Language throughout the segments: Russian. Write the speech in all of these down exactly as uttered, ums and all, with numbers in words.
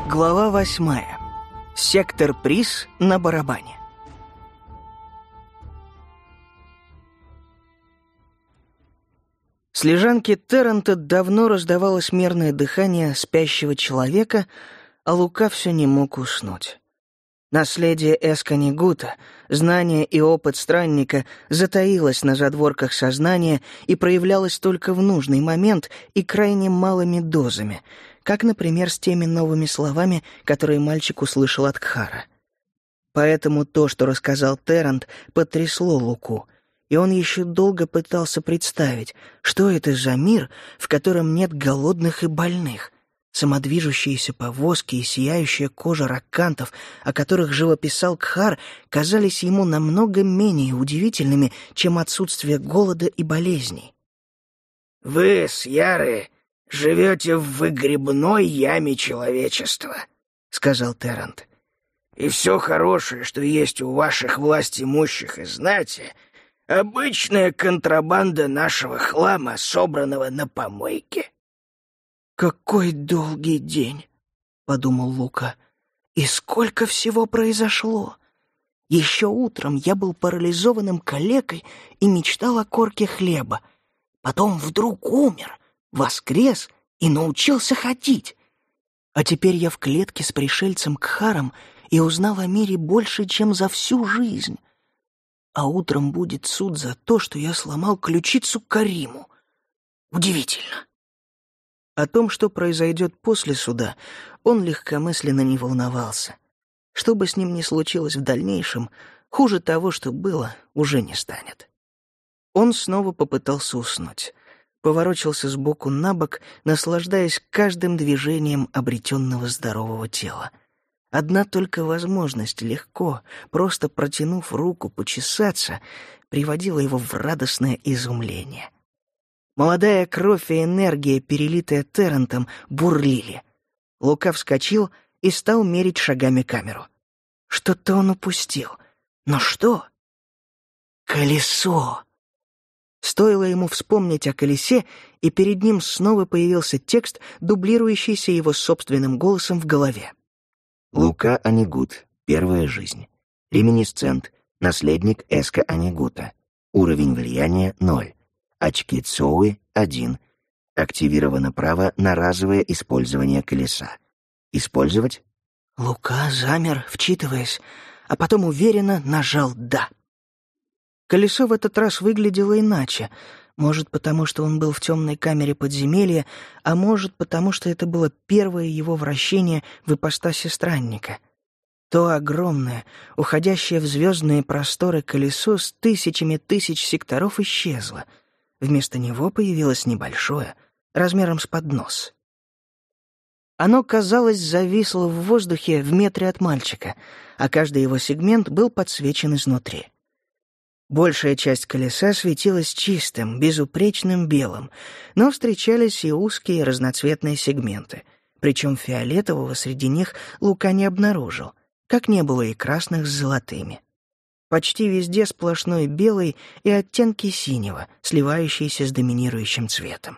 Глава восьмая. Сектор приз на барабане. С лежанки Террента давно раздавалось мерное дыхание спящего человека, а Лука все не мог уснуть. Наследие Эсканигута, знание и опыт странника затаилось на задворках сознания и проявлялось только в нужный момент и крайне малыми дозами, как, например, с теми новыми словами, которые мальчик услышал от Кхара. Поэтому то, что рассказал Террент, потрясло Луку, и он еще долго пытался представить, что это за мир, в котором нет голодных и больных, самодвижущиеся повозки и сияющая кожа раккантов, о которых живописал Кхар, казались ему намного менее удивительными, чем отсутствие голода и болезней. «Вы, Сьяры, живете в выгребной яме человечества», — сказал Террент. «И все хорошее, что есть у ваших властимущих и знати, обычная контрабанда нашего хлама, собранного на помойке». «Какой долгий день», — подумал Лука, — «и сколько всего произошло. Еще утром я был парализованным калекой и мечтал о корке хлеба. Потом вдруг умер, воскрес и научился ходить. А теперь я в клетке с пришельцем Кхаром и узнал о мире больше, чем за всю жизнь. А утром будет суд за то, что я сломал ключицу Кариму. Удивительно». О том, что произойдет после суда, он легкомысленно не волновался. Что бы с ним ни случилось в дальнейшем, хуже того, что было, уже не станет. Он снова попытался уснуть, поворочился сбоку на бок, наслаждаясь каждым движением обретенного здорового тела. Одна только возможность легко, просто протянув руку почесаться, приводила его в радостное изумление. Молодая кровь и энергия, перелитая Террентом, бурлили. Лука вскочил и стал мерить шагами камеру. Что-то он упустил. Но что? Колесо! Стоило ему вспомнить о колесе, и перед ним снова появился текст, дублирующийся его собственным голосом в голове. Лука Анигут. Первая жизнь. Реминисцент. Наследник Эска Анигута. Уровень влияния — ноль. Очки Цоуи — один. Активировано право на разовое использование колеса. Использовать? Лука замер, вчитываясь, а потом уверенно нажал «да». Колесо в этот раз выглядело иначе. Может, потому что он был в темной камере подземелья, а может, потому что это было первое его вращение в ипостаси странника. То огромное, уходящее в звездные просторы колесо с тысячами тысяч секторов исчезло. Вместо него появилось небольшое, размером с поднос. Оно, казалось, зависло в воздухе в метре от мальчика, а каждый его сегмент был подсвечен изнутри. Большая часть колеса светилась чистым, безупречным белым, но встречались и узкие разноцветные сегменты, причем фиолетового среди них Лука не обнаружил, как не было и красных с золотыми. Почти везде сплошной белый и оттенки синего, сливающиеся с доминирующим цветом.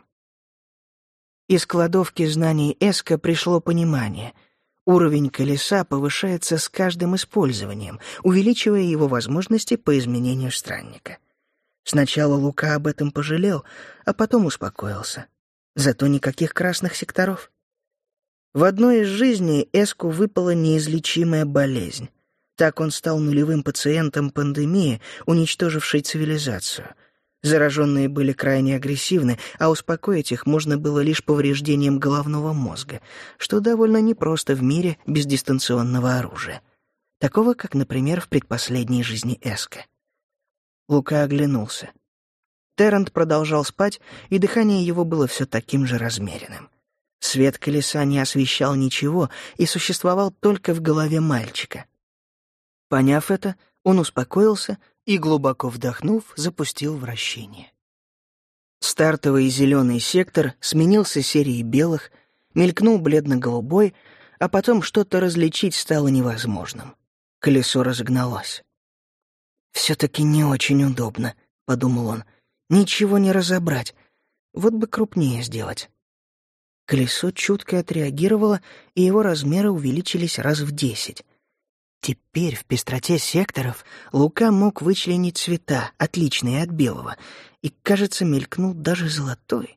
Из кладовки знаний Эска пришло понимание. Уровень колеса повышается с каждым использованием, увеличивая его возможности по изменению странника. Сначала Лука об этом пожалел, а потом успокоился. Зато никаких красных секторов. В одной из жизней Эску выпала неизлечимая болезнь. Так он стал нулевым пациентом пандемии, уничтожившей цивилизацию. Зараженные были крайне агрессивны, а успокоить их можно было лишь повреждением головного мозга, что довольно непросто в мире без дистанционного оружия. Такого, как, например, в предпоследней жизни Эска. Лука оглянулся. Террент продолжал спать, и дыхание его было все таким же размеренным. Свет колеса не освещал ничего и существовал только в голове мальчика. Поняв это, он успокоился и, глубоко вдохнув, запустил вращение. Стартовый зеленый сектор сменился серией белых, мелькнул бледно-голубой, а потом что-то различить стало невозможным. Колесо разогналось. «Все-таки не очень удобно», — подумал он. «Ничего не разобрать. Вот бы крупнее сделать». Колесо чутко отреагировало, и его размеры увеличились раз в десять. Теперь в пестроте секторов Лука мог вычленить цвета, отличные от белого, и, кажется, мелькнул даже золотой.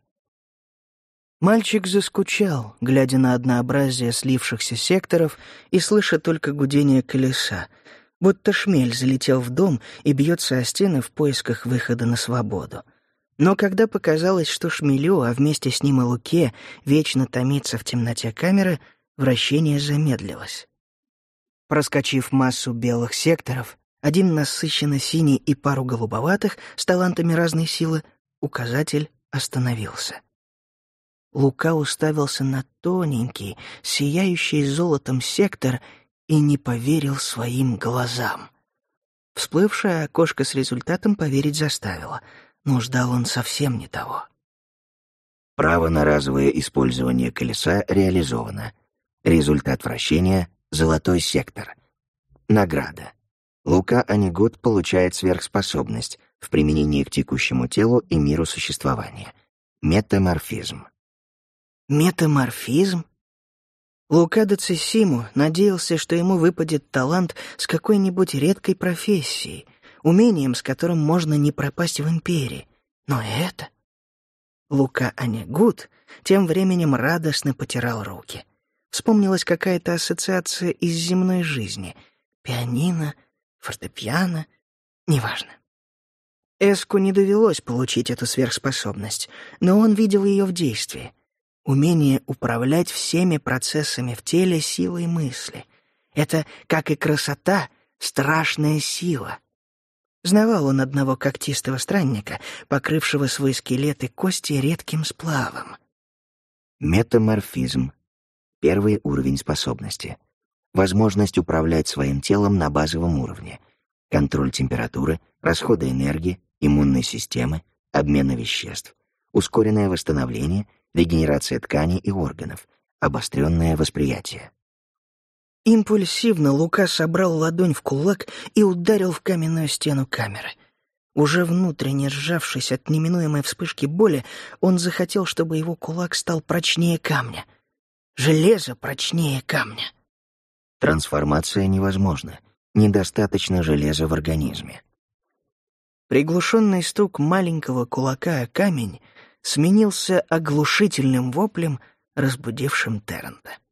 Мальчик заскучал, глядя на однообразие слившихся секторов и слыша только гудение колеса, будто шмель залетел в дом и бьется о стены в поисках выхода на свободу. Но когда показалось, что шмелю, а вместе с ним и Луке, вечно томится в темноте камеры, вращение замедлилось. Проскочив массу белых секторов, один насыщенно синий и пару голубоватых с талантами разной силы, указатель остановился. Лука уставился на тоненький, сияющий золотом сектор и не поверил своим глазам. Всплывшее окошко с результатом поверить заставило, но ждал он совсем не того. Право на разовое использование колеса реализовано. Результат вращения — золотой сектор. Награда. Лука Анигут получает сверхспособность в применении к текущему телу и миру существования. Метаморфизм. Метаморфизм? Лука де Цессиму надеялся, что ему выпадет талант с какой-нибудь редкой профессией, умением, с которым можно не пропасть в империи. Но это... Лука Анигут тем временем радостно потирал руки. Вспомнилась какая-то ассоциация из земной жизни. Пианино, фортепиано, неважно. Эску не довелось получить эту сверхспособность, но он видел ее в действии. Умение управлять всеми процессами в теле силой мысли. Это, как и красота, страшная сила. Знавал он одного когтистого странника, покрывшего свой скелет и кости редким сплавом. Метаморфизм. Первый уровень способности. Возможность управлять своим телом на базовом уровне. Контроль температуры, расхода энергии, иммунной системы, обмена веществ. Ускоренное восстановление, регенерация тканей и органов, обостренное восприятие. Импульсивно Лука собрал ладонь в кулак и ударил в каменную стену камеры. Уже внутренне сжавшись от неминуемой вспышки боли, он захотел, чтобы его кулак стал прочнее камня. Железо прочнее камня. Трансформация невозможна. Недостаточно железа в организме. Приглушенный стук маленького кулака о камень сменился оглушительным воплем, разбудившим Террента.